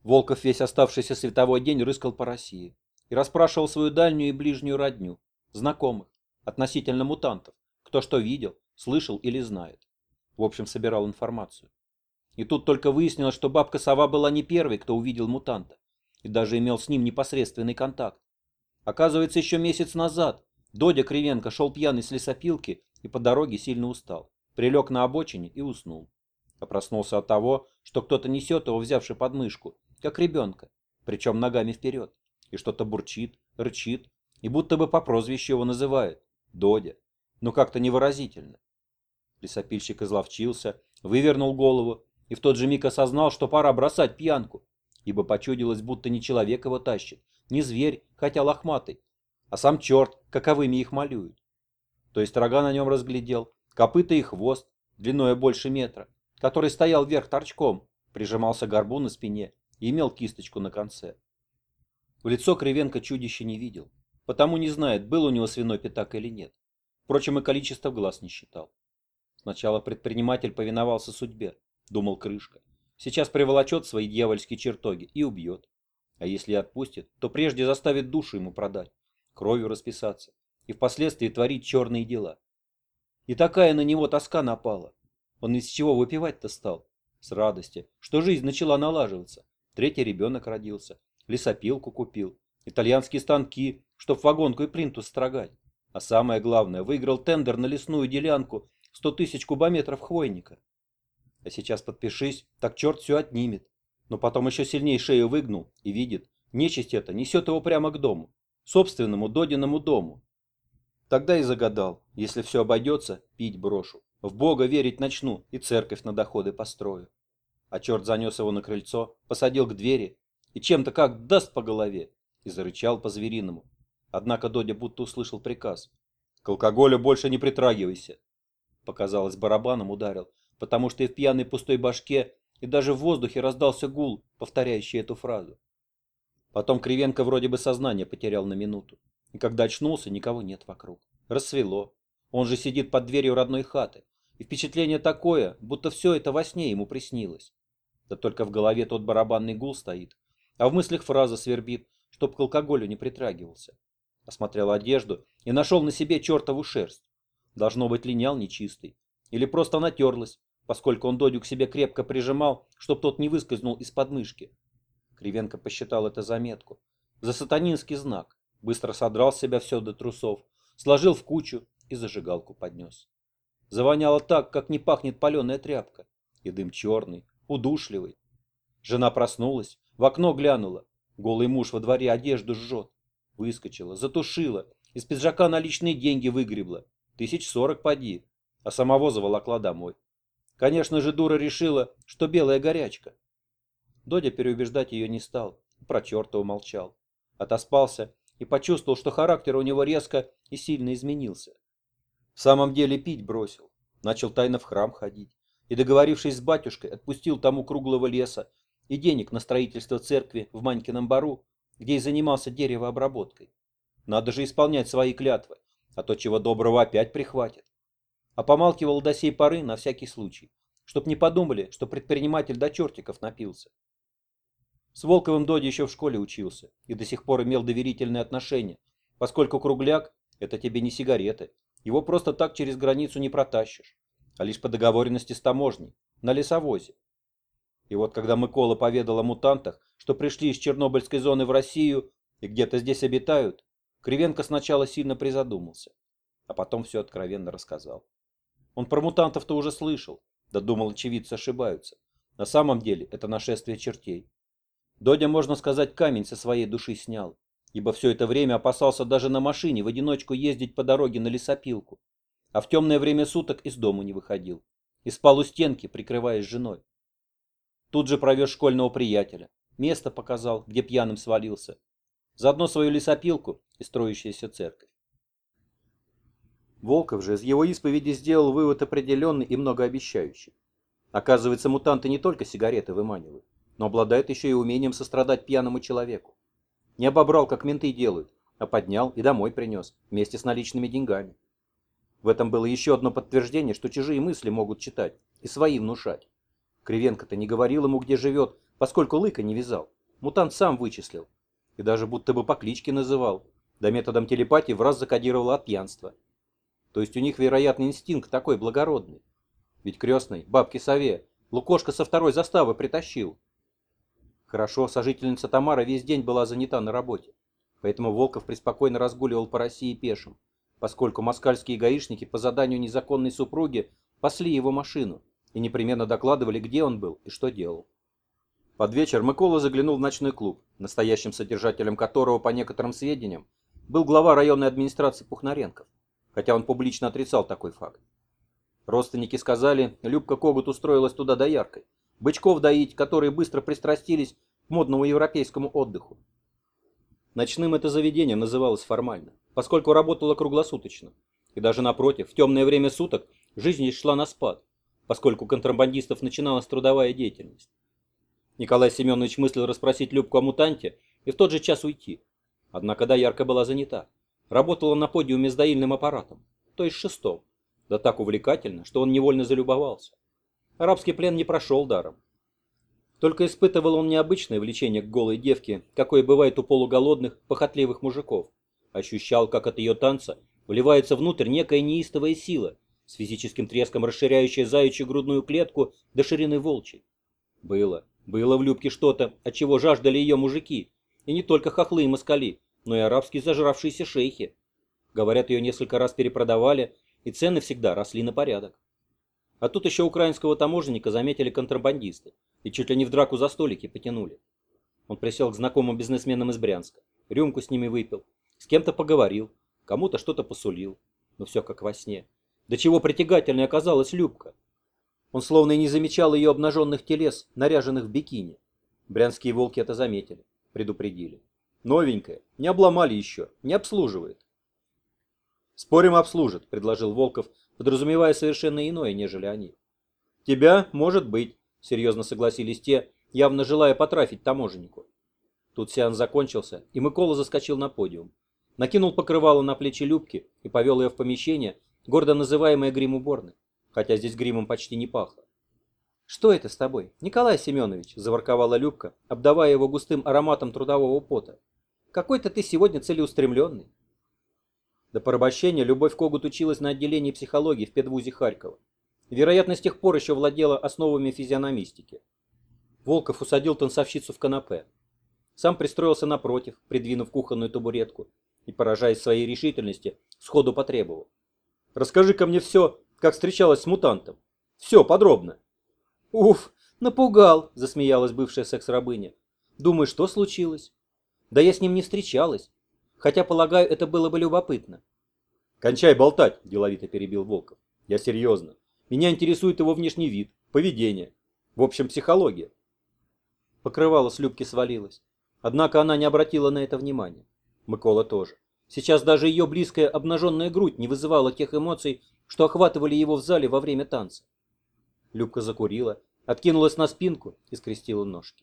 Волков весь оставшийся световой день рыскал по России и расспрашивал свою дальнюю и ближнюю родню, знакомых, относительно мутантов, кто что видел, слышал или знает. В общем, собирал информацию. И тут только выяснилось, что бабка-сова была не первой, кто увидел мутанта, и даже имел с ним непосредственный контакт. Оказывается, еще месяц назад Додя Кривенко шел пьяный с лесопилки и по дороге сильно устал. Прилег на обочине и уснул. А проснулся от того, что кто-то несет его, взявший под мышку, как ребенка, причем ногами вперед, и что-то бурчит, рычит, и будто бы по прозвищу его называет — Додя, но как-то невыразительно. Лесопильщик изловчился, вывернул голову и в тот же миг осознал, что пора бросать пьянку, ибо почудилось, будто не человек его тащит, не зверь, хотя лохматый, а сам черт, каковыми их малюют. То есть рога на нем разглядел, копыта и хвост, длиной больше метра, который стоял вверх торчком, прижимался к горбу на спине и имел кисточку на конце. В лицо Кривенко чудище не видел, потому не знает, был у него свиной пятак или нет. Впрочем, и количество глаз не считал. Сначала предприниматель повиновался судьбе, думал Крышка. Сейчас приволочет свои дьявольские чертоги и убьет. А если и отпустит, то прежде заставит душу ему продать, кровью расписаться и впоследствии творить черные дела. И такая на него тоска напала. Он из чего выпивать-то стал? С радости, что жизнь начала налаживаться. Третий ребенок родился, лесопилку купил, итальянские станки, чтоб вагонку и плинтус строгать. А самое главное, выиграл тендер на лесную делянку 100 тысяч кубометров хвойника. А сейчас подпишись, так черт все отнимет. Но потом еще сильнее шею выгнул и видит, нечисть эта несет его прямо к дому, собственному Додиному дому. Тогда и загадал, если все обойдется, пить брошу, в Бога верить начну и церковь на доходы построю. А черт занес его на крыльцо, посадил к двери и чем-то как даст по голове и зарычал по-звериному. Однако Додя будто услышал приказ: к алкоголю больше не притрагивайся. Показалось, барабаном ударил, потому что и в пьяной пустой башке, и даже в воздухе раздался гул, повторяющий эту фразу. Потом Кривенко вроде бы сознание потерял на минуту, и когда очнулся, никого нет вокруг. Рассвело. Он же сидит под дверью родной хаты, и впечатление такое, будто все это во сне ему приснилось. Да только в голове тот барабанный гул стоит, а в мыслях фраза свербит, чтоб к алкоголю не притрагивался. Осмотрел одежду и нашел на себе чертову шерсть. Должно быть, линял нечистый. Или просто натерлась, поскольку он Додю к себе крепко прижимал, чтоб тот не выскользнул из подмышки. Кривенко посчитал это заметку. За сатанинский знак. Быстро содрал с себя все до трусов, сложил в кучу и зажигалку поднес. Завоняло так, как не пахнет паленая тряпка. И дым черный, удушливый. Жена проснулась, в окно глянула. Голый муж во дворе одежду жжет. Выскочила, затушила, из пиджака наличные деньги выгребла. 40 поди, а самого заволокла домой. Конечно же, дура решила, что белая горячка. Додя переубеждать ее не стал, про черта умолчал. Отоспался и почувствовал, что характер у него резко и сильно изменился. В самом деле пить бросил, начал тайно в храм ходить и, договорившись с батюшкой, отпустил тому круглого леса и денег на строительство церкви в Манькином бару, где и занимался деревообработкой. Надо же исполнять свои клятвы, а то чего доброго опять прихватит. А помалкивал до сей поры на всякий случай, чтоб не подумали, что предприниматель до чертиков напился. С Волковым Додя еще в школе учился и до сих пор имел доверительные отношения, поскольку кругляк — это тебе не сигареты, его просто так через границу не протащишь, а лишь по договоренности с таможней, на лесовозе. И вот когда Микола поведал о мутантах, что пришли из Чернобыльской зоны в Россию и где-то здесь обитают, Кривенко сначала сильно призадумался, а потом все откровенно рассказал. Он про мутантов-то уже слышал, да думал, очевидцы ошибаются. На самом деле это нашествие чертей. Додя, можно сказать, камень со своей души снял, ибо все это время опасался даже на машине в одиночку ездить по дороге на лесопилку, а в темное время суток из дому не выходил и спал у стенки, прикрываясь женой. Тут же провез школьного приятеля, место показал, где пьяным свалился, заодно свою лесопилку и строящуюся церковь. Волков же из его исповеди сделал вывод определенный и многообещающий. Оказывается, мутанты не только сигареты выманивают, но обладают еще и умением сострадать пьяному человеку. Не обобрал, как менты делают, а поднял и домой принес, вместе с наличными деньгами. В этом было еще одно подтверждение, что чужие мысли могут читать и свои внушать. Кривенко-то не говорил ему, где живет, поскольку лыка не вязал, Мутант сам вычислил. И даже будто бы по кличке называл. Да методом телепатии в раз закодировал от пьянства. То есть у них, вероятно, инстинкт такой благородный. Ведь крестный, бабке Сове, Лукошка со второй заставы притащил. Хорошо, сожительница Тамара весь день была занята на работе. Поэтому Волков преспокойно разгуливал по России пешим, поскольку москальские гаишники по заданию незаконной супруги пасли его машину и непременно докладывали, где он был и что делал. Под вечер Микола заглянул в ночной клуб, настоящим содержателем которого, по некоторым сведениям, был глава районной администрации Пухнаренков, хотя он публично отрицал такой факт. Родственники сказали, Любка Когут устроилась туда дояркой, бычков доить, которые быстро пристрастились к модному европейскому отдыху. Ночным это заведение называлось формально, поскольку работало круглосуточно, и даже напротив, в темное время суток жизнь здесь шла на спад, поскольку у контрабандистов начиналась трудовая деятельность. Николай Семенович мыслил расспросить Любку о мутанте и в тот же час уйти. Однако доярка была занята. Работала на подиуме с доильным аппаратом, то есть шестом. Да так увлекательно, что он невольно залюбовался. Арабский плен не прошел даром. Только испытывал он необычное влечение к голой девке, какое бывает у полуголодных, похотливых мужиков. Ощущал, как от ее танца вливается внутрь некая неистовая сила, с физическим треском расширяющая заячью грудную клетку до ширины волчьей. Было в Любке что-то, от чего жаждали ее мужики, и не только хохлы и москали, но и арабские зажравшиеся шейхи. Говорят, ее несколько раз перепродавали, и цены всегда росли на порядок. А тут еще украинского таможенника заметили контрабандисты, и чуть ли не в драку за столики потянули. Он присел к знакомым бизнесменам из Брянска, рюмку с ними выпил, с кем-то поговорил, кому-то что-то посулил, но все как во сне. До чего притягательной оказалась Любка. Он словно и не замечал ее обнаженных телес, наряженных в бикини. Брянские волки это заметили, предупредили. Новенькая, не обломали еще, не обслуживает. «Спорим, обслужит», — предложил Волков, подразумевая совершенно иное, нежели они. «Тебя, может быть», — серьезно согласились те, явно желая потрафить таможеннику. Тут сеанс закончился, и Микола заскочил на подиум. Накинул покрывало на плечи Любки и повел ее в помещение, гордо называемое грим-уборной, хотя здесь гримом почти не пахло. «Что это с тобой, Николай Семенович?» – заворковала Любка, обдавая его густым ароматом трудового пота. «Какой-то ты сегодня целеустремленный». До порабощения Любовь Когут училась на отделении психологии в педвузе Харькова. Вероятно, с тех пор еще владела основами физиономистики. Волков усадил танцовщицу в канапе. Сам пристроился напротив, придвинув кухонную табуретку, и, поражаясь своей решительности, сходу потребовал. «Расскажи-ка мне все, как встречалась с мутантом. Все, подробно». «Уф, напугал», — засмеялась бывшая секс-рабыня. «Думаешь, что случилось?» «Да я с ним не встречалась. Хотя, полагаю, это было бы любопытно». «Кончай болтать», — деловито перебил Волков. «Я серьезно. Меня интересует его внешний вид, поведение. В общем, психология». Покрывало с Любки свалилось. Однако она не обратила на это внимания. Микола тоже. Сейчас даже ее близкая обнаженная грудь не вызывала тех эмоций, что охватывали его в зале во время танца. Любка закурила, откинулась на спинку и скрестила ножки.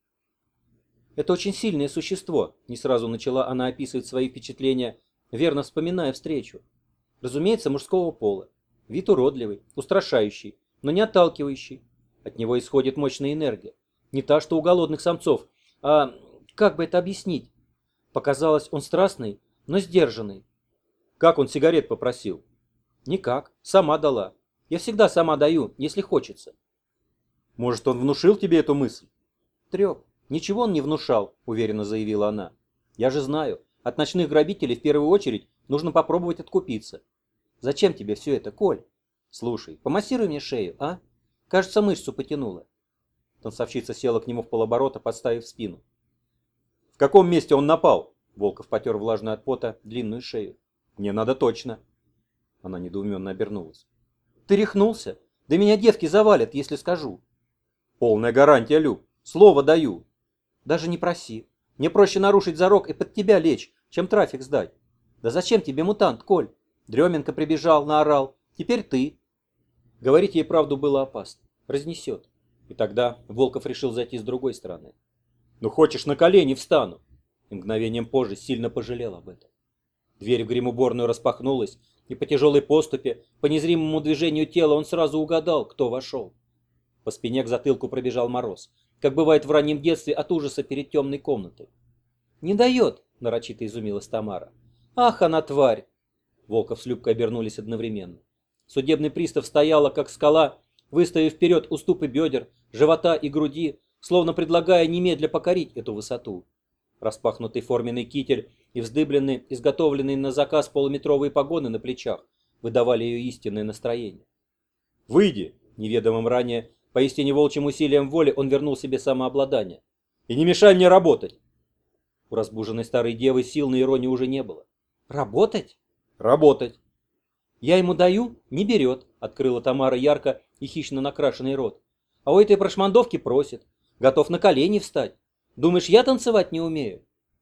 «Это очень сильное существо», — не сразу начала она описывать свои впечатления, верно вспоминая встречу. Разумеется, мужского пола. Вид уродливый, устрашающий, но не отталкивающий. От него исходит мощная энергия. Не та, что у голодных самцов, а... как бы это объяснить? Показалось, он страстный, но сдержанный. «Как он сигарет попросил?» «Никак. Сама дала. Я всегда сама даю, если хочется». «Может, он внушил тебе эту мысль?» «Треп. Ничего он не внушал», — уверенно заявила она. «Я же знаю, от ночных грабителей в первую очередь нужно попробовать откупиться. Зачем тебе все это, Коль? Слушай, помассируй мне шею, а? Кажется, мышцу потянула». Танцовщица села к нему в полоборота, подставив спину. «В каком месте он напал?» Волков потер влажную от пота длинную шею. «Мне надо точно». Она недоуменно обернулась. «Ты рехнулся? Да меня девки завалят, если скажу». «Полная гарантия, Люб. Слово даю». «Даже не проси. Мне проще нарушить зарок и под тебя лечь, чем трафик сдать. Да зачем тебе мутант, Коль? Дременко прибежал, наорал. Теперь ты». Говорить ей правду было опасно. Разнесет. И тогда Волков решил зайти с другой стороны. «Ну хочешь, на колени встану?» И мгновением позже сильно пожалел об этом. Дверь в грим-уборную распахнулась, и по тяжелой поступе, по незримому движению тела он сразу угадал, кто вошел. По спине к затылку пробежал мороз. как бывает в раннем детстве от ужаса перед темной комнатой. «Не дает», — нарочито изумилась Тамара. «Ах, она тварь!» Волков с Любкой обернулись одновременно. Судебный пристав стояла, как скала, выставив вперед уступы бедер, живота и груди, словно предлагая немедля покорить эту высоту. Распахнутый форменный китель и вздыбленные, изготовленные на заказ полуметровые погоны на плечах выдавали ее истинное настроение. «Выйди!» — неведомым ранее, поистине волчьим усилием воли он вернул себе самообладание. «И не мешай мне работать!» У разбуженной старой девы сил на иронию уже не было. «Работать?» «Работать!» «Я ему даю, не берет», — открыла Тамара ярко и хищно накрашенный рот. «А у этой прошмандовки просит. Готов на колени встать. Думаешь, я танцевать не умею?»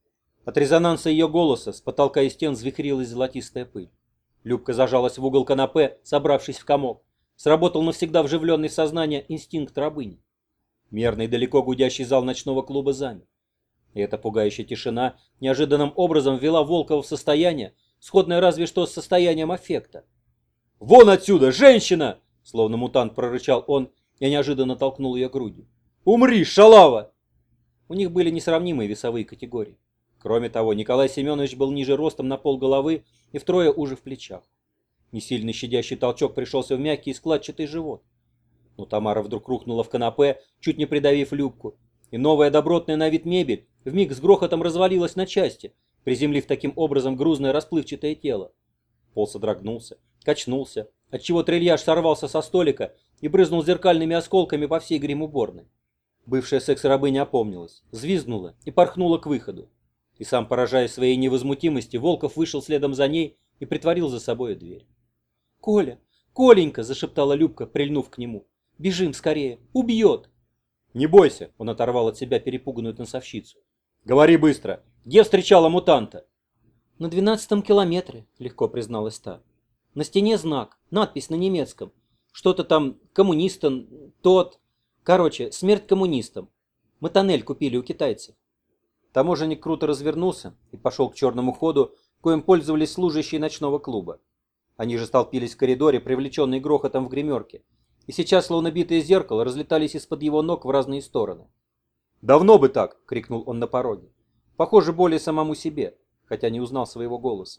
От резонанса ее голоса с потолка и стен взвихрилась золотистая пыль. Любка зажалась в угол канапе, собравшись в комок. Сработал навсегда вживленный в сознание инстинкт рабыни. Мерный далеко гудящий зал ночного клуба замер. И эта пугающая тишина неожиданным образом ввела Волкова в состояние, сходное разве что с состоянием аффекта. «Вон отсюда, женщина!» Словно мутант прорычал он и неожиданно толкнул ее грудью. «Умри, шалава!» У них были несравнимые весовые категории. Кроме того, Николай Семенович был ниже ростом на полголовы и втрое уже в плечах. Несильный щадящий толчок пришелся в мягкий и складчатый живот. Но Тамара вдруг рухнула в канапе, чуть не придавив Любку, и новая добротная на вид мебель вмиг с грохотом развалилась на части, приземлив таким образом грузное расплывчатое тело. Пол содрогнулся, качнулся, отчего трильяж сорвался со столика и брызнул зеркальными осколками по всей грим-уборной. Бывшая секс-рабыня опомнилась, взвизгнула и порхнула к выходу. И сам, поражаясь своей невозмутимости, Волков вышел следом за ней и притворил за собой дверь. «Коля! Коленька!» – зашептала Любка, прильнув к нему. «Бежим скорее! Убьет!» «Не бойся!» – он оторвал от себя перепуганную танцовщицу. «Говори быстро! Где встречала мутанта?» «На 12-м километре», — легко призналась та. «На стене знак, надпись на немецком. Что-то там коммунистам, тот... Короче, смерть коммунистам. Мы тоннель купили у китайцев». Таможенник круто развернулся и пошел к черному ходу, коим пользовались служащие ночного клуба. Они же столпились в коридоре, привлеченные грохотом в гримерке, и сейчас, словно битые зеркало, разлетались из-под его ног в разные стороны. «Давно бы так!» — крикнул он на пороге. Похоже, более самому себе, хотя не узнал своего голоса.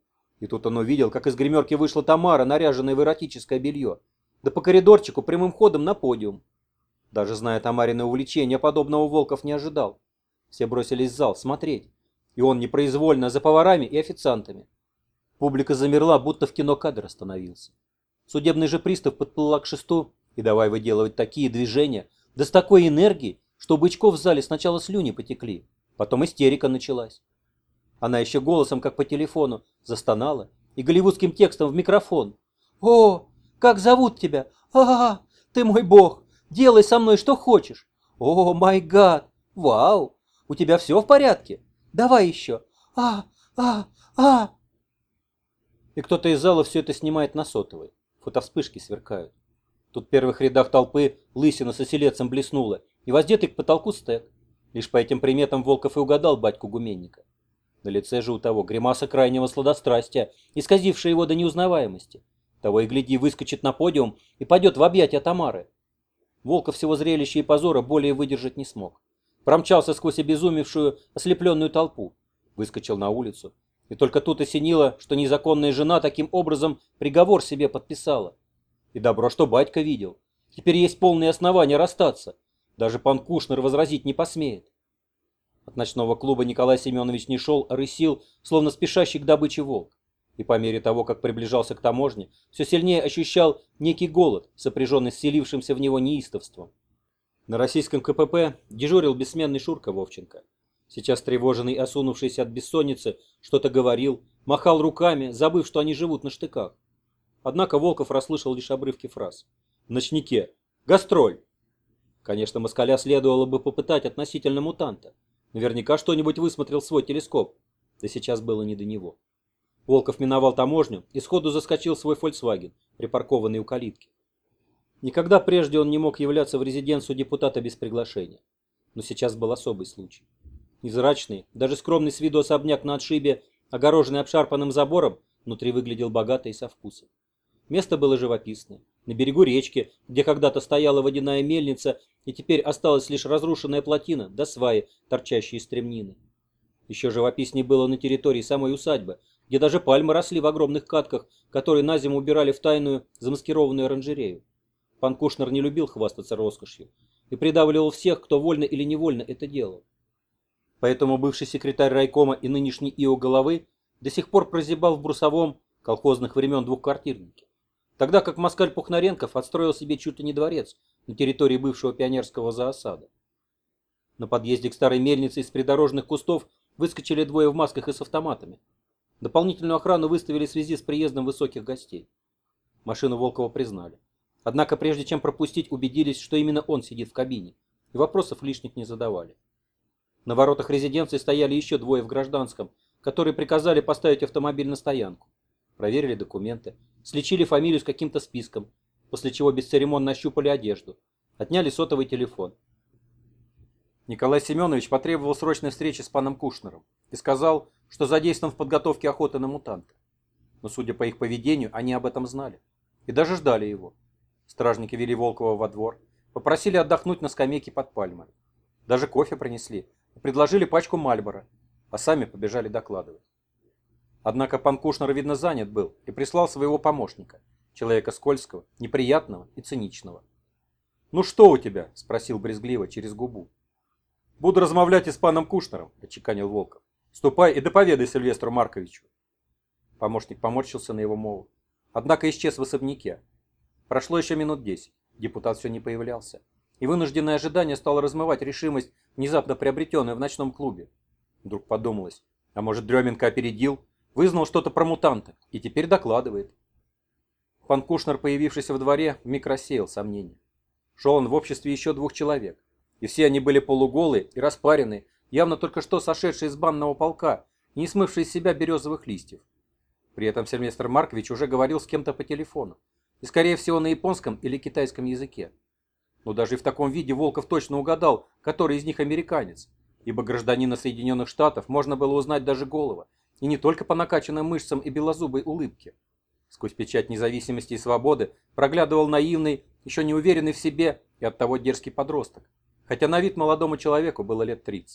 И тут он увидел, как из гримерки вышла Тамара, наряженная в эротическое белье, да по коридорчику прямым ходом на подиум. Даже зная Тамарины увлечения, подобного Волков не ожидал. Все бросились в зал смотреть, и он непроизвольно за поварами и официантами. Публика замерла, будто в кино кадр остановился. Судебный же пристав подплыла к шесту и давай выделывать такие движения, да с такой энергией, что у бычков в зале сначала слюни потекли, потом истерика началась. Она еще голосом, как по телефону, застонала и голливудским текстом в микрофон. «О, как зовут тебя? Ты мой бог! Делай со мной что хочешь! О, май гад! Вау! У тебя все в порядке? Давай еще! А! И кто-то из зала все это снимает на сотовой. Фотовспышки сверкают. Тут в первых рядах толпы лысина с оселедцем блеснула, и воздетый к потолку стек. Лишь по этим приметам Волков и угадал батьку гуменника. На лице же у того гримаса крайнего сладострастия, исказившая его до неузнаваемости. Того и гляди, выскочит на подиум и пойдет в объятия Тамары. Волков всего зрелища и позора более выдержать не смог. Промчался сквозь обезумевшую, ослепленную толпу. Выскочил на улицу. И только тут осенило, что незаконная жена таким образом приговор себе подписала. И добро, что батька видел. Теперь есть полные основания расстаться. Даже пан Кушнер возразить не посмеет. От ночного клуба Николай Семенович не шел, а рысил, словно спешащий к добыче волк. И по мере того, как приближался к таможне, все сильнее ощущал некий голод, сопряженный с селившимся в него неистовством. На российском КПП дежурил бессменный Шурка Вовченко. Сейчас тревоженный и осунувшийся от бессонницы, что-то говорил, махал руками, забыв, что они живут на штыках. Однако Волков расслышал лишь обрывки фраз. «В ночнике! Гастроль!» Конечно, москаля следовало бы попытать относительно мутанта. Наверняка что-нибудь высмотрел в свой телескоп. Да сейчас было не до него. Волков миновал таможню и сходу заскочил в свой «Фольксваген», припаркованный у калитки. Никогда прежде он не мог являться в резиденцию депутата без приглашения. Но сейчас был особый случай. Невзрачный, даже скромный с виду особняк на отшибе, огороженный обшарпанным забором, внутри выглядел богато и со вкусом. Место было живописное. На берегу речки, где когда-то стояла водяная мельница, и теперь осталась лишь разрушенная плотина да сваи, торчащие из стремнины. Еще живописнее было на территории самой усадьбы, где даже пальмы росли в огромных катках, которые на зиму убирали в тайную замаскированную оранжерею. Пан Кушнер не любил хвастаться роскошью и придавливал всех, кто вольно или невольно это делал. Поэтому бывший секретарь райкома и нынешний ИО Головы до сих пор прозябал в брусовом колхозных времен двухквартирнике, тогда как москаль Пухнаренков отстроил себе чуть ли не дворец на территории бывшего пионерского зоосада. На подъезде к старой мельнице из придорожных кустов выскочили двое в масках и с автоматами. Дополнительную охрану выставили в связи с приездом высоких гостей. Машину Волкова признали. Однако прежде чем пропустить, убедились, что именно он сидит в кабине, и вопросов лишних не задавали. На воротах резиденции стояли еще двое в гражданском, которые приказали поставить автомобиль на стоянку. Проверили документы, сличили фамилию с каким-то списком, после чего бесцеремонно ощупали одежду, отняли сотовый телефон. Николай Семенович потребовал срочной встречи с паном Кушнером и сказал, что задействован в подготовке охоты на мутанта. Но, судя по их поведению, они об этом знали и даже ждали его. Стражники вели Волкова во двор, попросили отдохнуть на скамейке под пальмой. Даже кофе принесли и предложили пачку Мальборо, а сами побежали докладывать. Однако пан Кушнер, видно, занят был и прислал своего помощника, человека скользкого, неприятного и циничного. «Ну что у тебя?» – спросил брезгливо через губу. «Буду размовлять и с паном Кушнером», – отчеканил Волков. «Ступай и доповедай Сильвестру Марковичу». Помощник поморщился на его мову, однако исчез в особняке. Прошло еще минут 10, депутат все не появлялся, и вынужденное ожидание стало размывать решимость, внезапно приобретенную в ночном клубе. Вдруг подумалось, а может Дременко опередил, вызнал что-то про мутанта и теперь докладывает. Пан Кушнер, появившийся в дворе, вмиг рассеял сомнения. Шел он в обществе еще двух человек, и все они были полуголые и распаренные, явно только что сошедшие из банного полка, не смывшие из себя березовых листьев. При этом Сильвестр Маркович уже говорил с кем-то по телефону, и скорее всего на японском или китайском языке. Но даже и в таком виде Волков точно угадал, который из них американец, ибо гражданина Соединенных Штатов можно было узнать даже голого, и не только по накачанным мышцам и белозубой улыбке. Сквозь печать независимости и свободы проглядывал наивный, еще не уверенный в себе и оттого дерзкий подросток, хотя на вид молодому человеку было лет 30.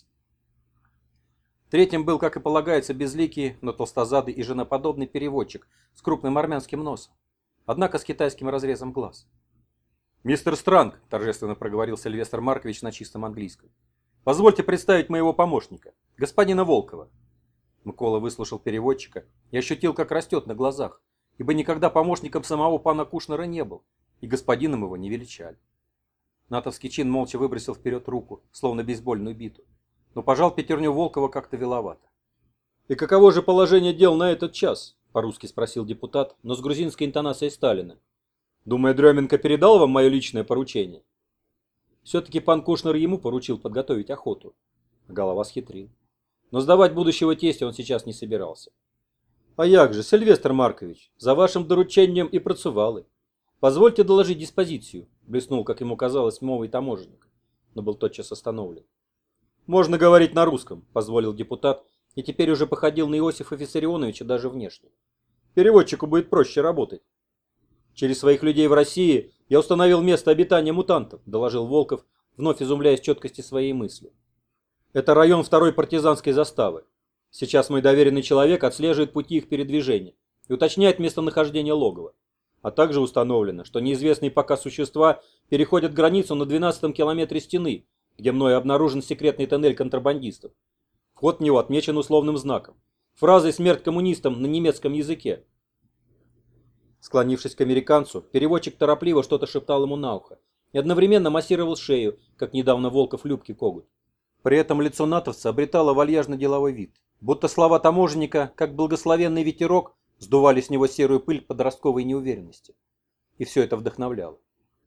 Третьим был, как и полагается, безликий, но толстозадый и женоподобный переводчик с крупным армянским носом, однако с китайским разрезом глаз. «Мистер Странг», – торжественно проговорил Сильвестр Маркович на чистом английском, – «позвольте представить моего помощника, господина Волкова». Микола выслушал переводчика и ощутил, как растет на глазах, ибо никогда помощником самого пана Кушнера не был, и господином его не величали. Натовский чин молча выбросил вперед руку, словно бейсбольную биту, но пожал пятерню Волкова как-то виловато. «И каково же положение дел на этот час?» – по-русски спросил депутат, но с грузинской интонацией Сталина. «Думаю, Дременко передал вам мое личное поручение?» Все-таки пан Кушнер ему поручил подготовить охоту. Голова схитрил. Но сдавать будущего тестя он сейчас не собирался. «А як же, Сильвестр Маркович, за вашим доручением и працювали. Позвольте доложить диспозицию», – блеснул, как ему казалось, мовой таможенник, но был тотчас остановлен. «Можно говорить на русском», – позволил депутат, и теперь уже походил на Иосифа Виссарионовича даже внешне. «Переводчику будет проще работать». «Через своих людей в России я установил место обитания мутантов», – доложил Волков, вновь изумляясь четкости своей мысли. «Это район второй партизанской заставы. Сейчас мой доверенный человек отслеживает пути их передвижения и уточняет местонахождение логова. А также установлено, что неизвестные пока существа переходят границу на 12-м километре стены, где мною обнаружен секретный тоннель контрабандистов. Вход в него отмечен условным знаком, фразой «Смерть коммунистам» на немецком языке». Склонившись к американцу, переводчик торопливо что-то шептал ему на ухо и одновременно массировал шею, как недавно Волков Любке коготь. При этом лицо натовца обретало вальяжно-деловой вид, будто слова таможенника, как благословенный ветерок, сдували с него серую пыль подростковой неуверенности. И все это вдохновляло.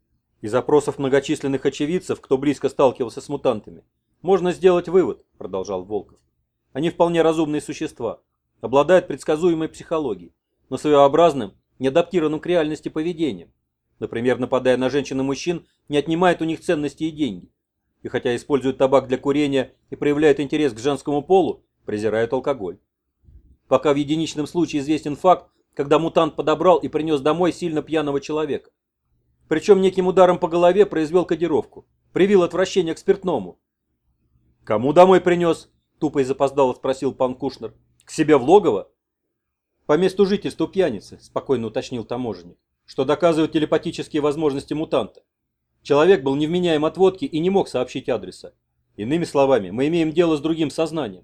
Из опросов многочисленных очевидцев, кто близко сталкивался с мутантами, можно сделать вывод, продолжал Волков. Они вполне разумные существа, обладают предсказуемой психологией, но своеобразным, неадаптированным к реальности поведением. Например, нападая на женщин и мужчин, не отнимает у них ценности и деньги. И хотя используют табак для курения и проявляют интерес к женскому полу, презирают алкоголь. Пока в единичном случае известен факт, когда мутант подобрал и принес домой сильно пьяного человека. Причем неким ударом по голове произвел кодировку. Привил отвращение к спиртному. «Кому домой принес?» – тупо и запоздало спросил пан Кушнер. «К себе в логово?» «По месту жительства пьяницы», – спокойно уточнил таможенник, что доказывает телепатические возможности мутанта. Человек был невменяем от водки и не мог сообщить адреса. Иными словами, мы имеем дело с другим сознанием.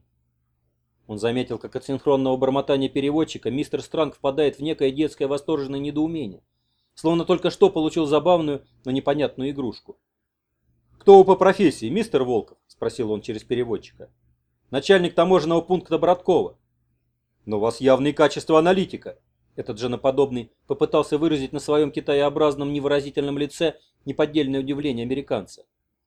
Он заметил, как от синхронного бормотания переводчика мистер Странг впадает в некое детское восторженное недоумение, словно только что получил забавную, но непонятную игрушку. «Кто вы по профессии, мистер Волков?» – спросил он через переводчика. «Начальник таможенного пункта Браткова». «Но у вас явные качества аналитика». Этот женоподобный попытался выразить на своем китаеобразном невыразительном лице неподдельное удивление американца.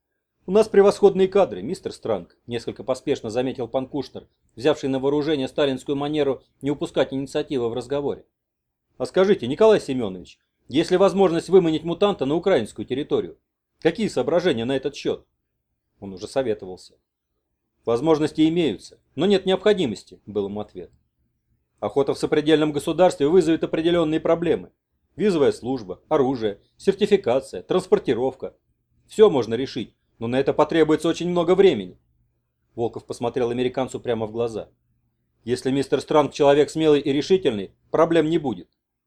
«У нас превосходные кадры, мистер Странг», – несколько поспешно заметил пан Кушнер, взявший на вооружение сталинскую манеру не упускать инициативы в разговоре. «А скажите, Николай Семенович, есть ли возможность выманить мутанта на украинскую территорию? Какие соображения на этот счет?» Он уже советовался. «Возможности имеются, но нет необходимости», – был ему ответ. «Охота в сопредельном государстве вызовет определенные проблемы. Визовая служба, оружие, сертификация, транспортировка. Все можно решить, но на это потребуется очень много времени». Волков посмотрел американцу прямо в глаза. «Если мистер Странг человек смелый и решительный, проблем не будет».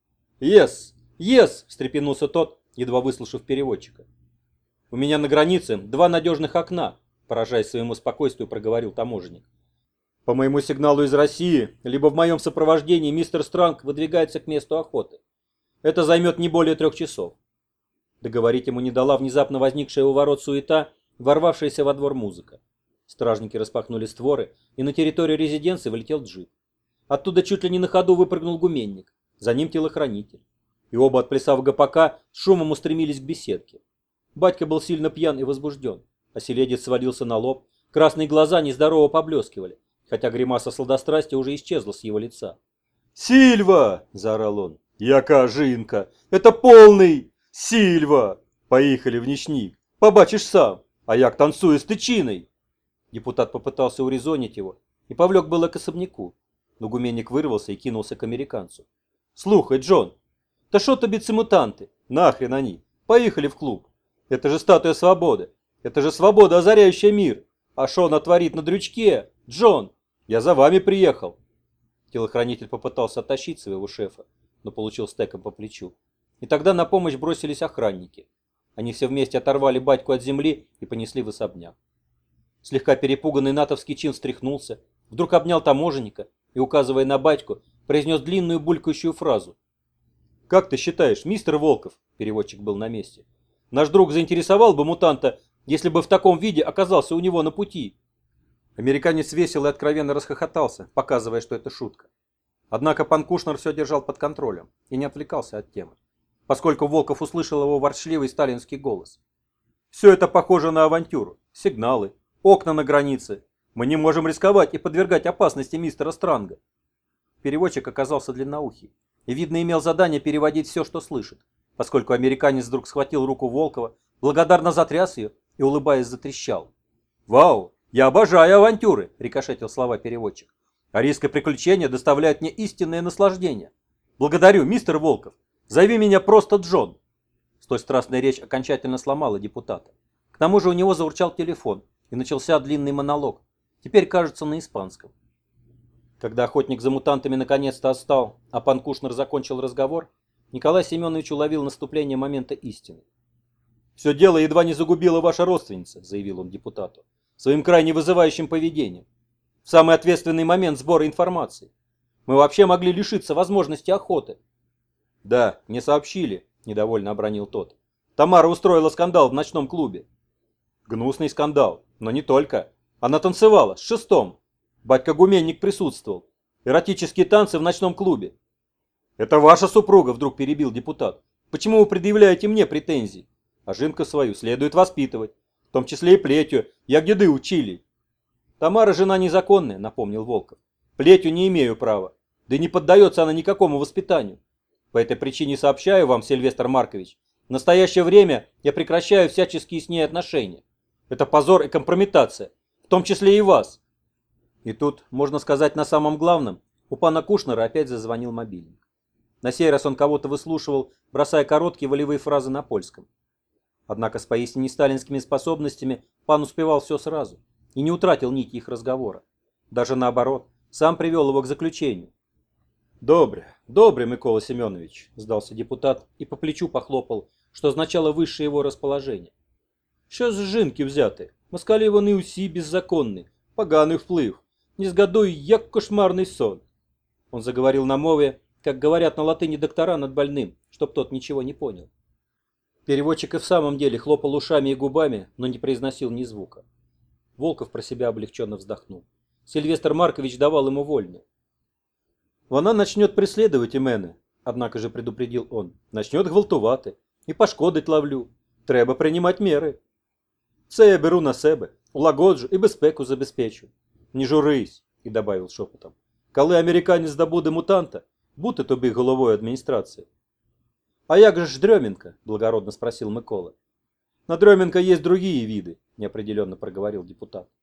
«Yes, yes!» – встрепенулся тот, едва выслушав переводчика. «У меня на границе 2 надежных окна», – поражаясь своему спокойствию, проговорил таможенник. «По моему сигналу из России, либо в моем сопровождении мистер Странг выдвигается к месту охоты. Это займет не более 3 часов». Договорить ему не дала внезапно возникшая у ворот суета, ворвавшаяся во двор музыка. Стражники распахнули створы, и на территорию резиденции влетел джип. Оттуда чуть ли не на ходу выпрыгнул гуменник, за ним телохранитель. И оба, отплясав ГПК, с шумом устремились к беседке. Батька был сильно пьян и возбужден, а селедец свалился на лоб, красные глаза нездорово поблескивали, хотя гримаса сладострастия уже исчезла с его лица. «Сильва!» – заорал он. «Яка жинка! Это полный! Сильва! Поехали в нічник, побачишь сам, а як танцую с тычиной!» Депутат попытался урезонить его и повлек было к особняку, но гуменник вырвался и кинулся к американцу. «Слухай, Джон, да шо тобі ці мутанти? Нахрен они? Поехали в клуб. Это же статуя свободы. Это же свобода, озаряющая мир. А шо она творит на дрючке? Джон, я за вами приехал!» Телохранитель попытался оттащить своего шефа, но получил стеком по плечу. И тогда на помощь бросились охранники. Они все вместе оторвали батьку от земли и понесли в особняк. Слегка перепуганный натовский чин встряхнулся, вдруг обнял таможенника и, указывая на батьку, произнес длинную булькающую фразу. «Как ты считаешь, мистер Волков?» – переводчик был на месте. «Наш друг заинтересовал бы мутанта, если бы в таком виде оказался у него на пути?» Американец весело и откровенно расхохотался, показывая, что это шутка. Однако пан Кушнер все держал под контролем и не отвлекался от темы, поскольку Волков услышал его ворчливый сталинский голос. «Все это похоже на авантюру. Сигналы, окна на границе. Мы не можем рисковать и подвергать опасности мистера Странга». Переводчик оказался длинноухий и, видно, имел задание переводить все, что слышит, поскольку американец вдруг схватил руку Волкова, благодарно затряс ее и, улыбаясь, затрещал. «Вау, я обожаю авантюры!» – рикошетил слова переводчик. «А риск и приключения доставляют мне истинное наслаждение. Благодарю, мистер Волков. Зови меня просто Джон». Столь страстная речь окончательно сломала депутата. К тому же у него заурчал телефон, и начался длинный монолог, теперь, кажется, на испанском. Когда охотник за мутантами наконец-то отстал, а пан Кушнер закончил разговор, Николай Семенович уловил наступление момента истины. «Все дело едва не загубила ваша родственница», — заявил он депутату, своим крайне вызывающим поведением. «В самый ответственный момент сбора информации. Мы вообще могли лишиться возможности охоты». «Да, мне сообщили», — недовольно обронил тот. «Тамара устроила скандал в ночном клубе». «Гнусный скандал, но не только. Она танцевала с Шестом. Батька-гуменник присутствовал. Эротические танцы в ночном клубе». «Это ваша супруга», — вдруг перебил депутат. «Почему вы предъявляете мне претензии? А жинку свою следует воспитывать, в том числе и плетью, як деды учили». «Тамара жена незаконная», — напомнил Волков. «Плетью не имею права, да и не поддается она никакому воспитанию. По этой причине сообщаю вам, Сильвестр Маркович, в настоящее время я прекращаю всяческие с ней отношения. Это позор и компрометация, в том числе и вас». И тут, можно сказать, на самом главном, у пана Кушнера опять зазвонил мобильник. На сей раз он кого-то выслушивал, бросая короткие волевые фразы на польском. Однако с поистине сталинскими способностями пан успевал все сразу и не утратил нити их разговора. Даже наоборот, сам привел его к заключению. Добре, Микола Семенович», – сдался депутат и по плечу похлопал, что означало высшее его расположение. «Що з жінки взяти? Москалі вони усі беззаконні, поганий вплив, не згадуй, як кошмарный сон». Он заговорил на мове, как говорят на латыни доктора над больным, чтоб тот ничего не понял. Переводчик и в самом деле хлопал ушами и губами, но не произносил ни звука. Волков про себя облегченно вздохнул. Сильвестр Маркович давал ему вольную. «Вона начнет преследовать и мене», однако же предупредил он. «Начнет гвалтувати і пошкодить ловлю. Треба приймати міри. Це я беру на себе, улагоджу і безпеку забезпечу. Не журись», і добавил шепотом. «Коли американець здобуде мутанта, бути тобі головою адміністрації». «А як же ж Дрёменко?» – благородно спросил Микола. «На Дрёменко есть другие виды», – неопределенно проговорил депутат.